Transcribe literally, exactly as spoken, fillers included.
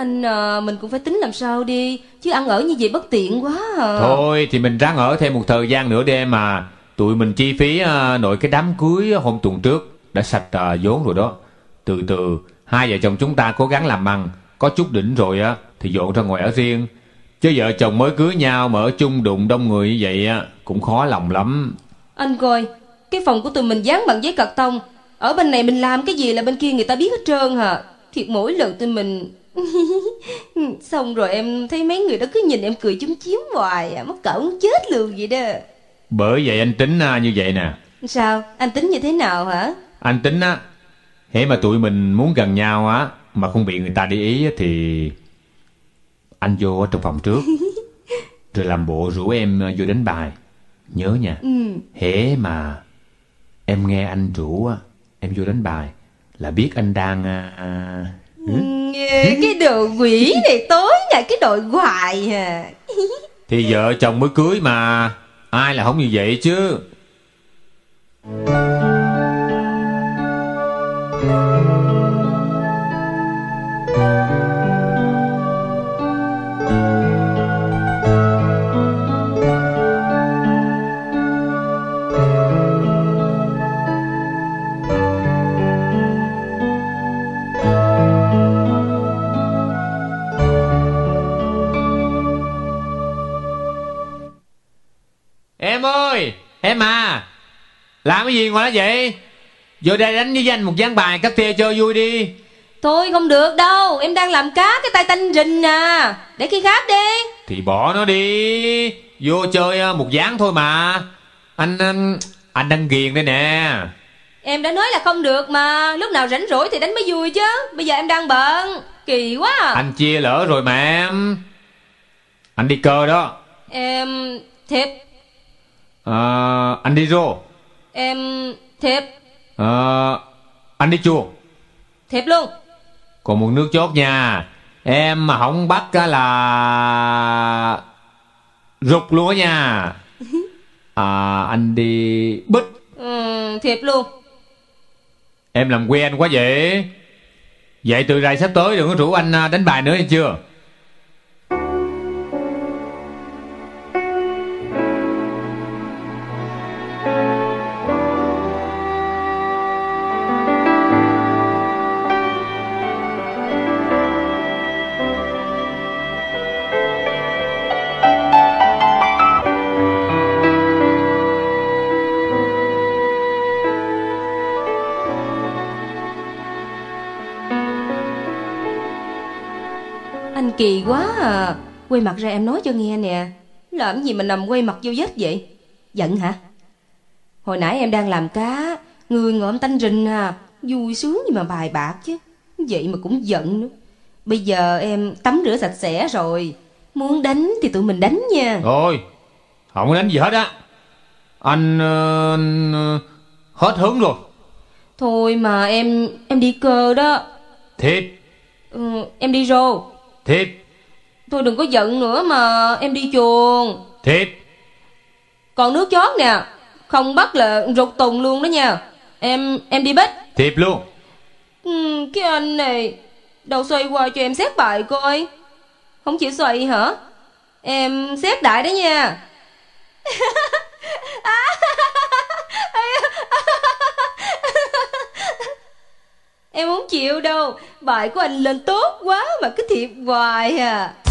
Anh à, mình cũng phải tính làm sao đi, chứ ăn ở như vậy bất tiện quá à. Thôi thì mình ráng ở thêm một thời gian nữa đi em à. Tụi mình chi phí uh, nội cái đám cưới hôm tuần trước đã sạch uh, vốn rồi đó. Từ từ hai vợ chồng chúng ta cố gắng làm ăn, có chút đỉnh rồi á thì dọn ra ngoài ở riêng. Chứ vợ chồng mới cưới nhau mà ở chung đụng đông người như vậy á cũng khó lòng lắm. Anh coi, cái phòng của tụi mình dán bằng giấy cạc tông, ở bên này mình làm cái gì là bên kia người ta biết hết trơn hả. Thiệt mỗi lần tụi mình xong rồi em thấy mấy người đó cứ nhìn em cười chúm chím hoài à, mắc cỡ muốn chết luôn vậy đó. Bởi vậy anh tính uh, như vậy nè. Sao? Anh tính như thế nào hả? Anh tính á, hễ mà tụi mình muốn gần nhau á mà không bị người ta để ý á, thì anh vô ở trong phòng trước rồi làm bộ rủ em vô đánh bài. Nhớ nha. Ừ. Hễ mà em nghe anh rủ á, em vô đánh bài là biết anh đang à... ừ. Cái đồ quỷ này tối ngày cái đội hoài à. Thì vợ chồng mới cưới mà, ai là không như vậy chứ. Em ơi, em à, làm cái gì ngoài đó vậy? Vô đây đánh với anh một ván bài cà phê chơi vui đi. Thôi không được đâu, em đang làm cá cái tay tanh rình à. Để khi khác đi. Thì bỏ nó đi, vô chơi một ván thôi mà. Anh anh đang ghiền đây nè. Em đã nói là không được mà, lúc nào rảnh rỗi thì đánh mới vui chứ. Bây giờ em đang bận, kỳ quá à. Anh chia lỡ rồi mà em. Anh đi cờ đó. Em thiệp. à, Anh đi rô. Em thiệp. à, Anh đi chùa. Thiệp luôn. Còn một nước chốt nha, em mà không bắt là rụt luôn á nha. à, Anh đi bích. ừ, Thiệp luôn. Em làm quen quá vậy. Vậy từ rày sắp tới đừng có rủ anh đánh bài nữa, hay chưa? Anh kỳ quá à. Quay mặt ra em nói cho nghe nè. Làm gì mà nằm quay mặt vô vết vậy? Giận hả? Hồi nãy em đang làm cá, người ngợm tanh rình à, vui sướng gì mà bài bạc chứ. Vậy mà cũng giận nữa. Bây giờ em tắm rửa sạch sẽ rồi, muốn đánh thì tụi mình đánh nha. Thôi, không có đánh gì hết á. Anh uh, hết hứng rồi. Thôi mà em em đi cơ đó. Thiệt. ừ, Em đi rô. Thiệt. Thôi đừng có giận nữa mà, em đi chuồng. Thiệt. Còn nước chót nè, không bắt là rụt tùng luôn đó nha. Em em đi bích. Thiệt luôn. ừ, Cái anh này đầu xoay qua cho em xét bài coi. Không chịu xoay hả? Em xét đại đó nha. Em không chịu đâu, bài của anh lên tốt quá mà cứ thiệp hoài à.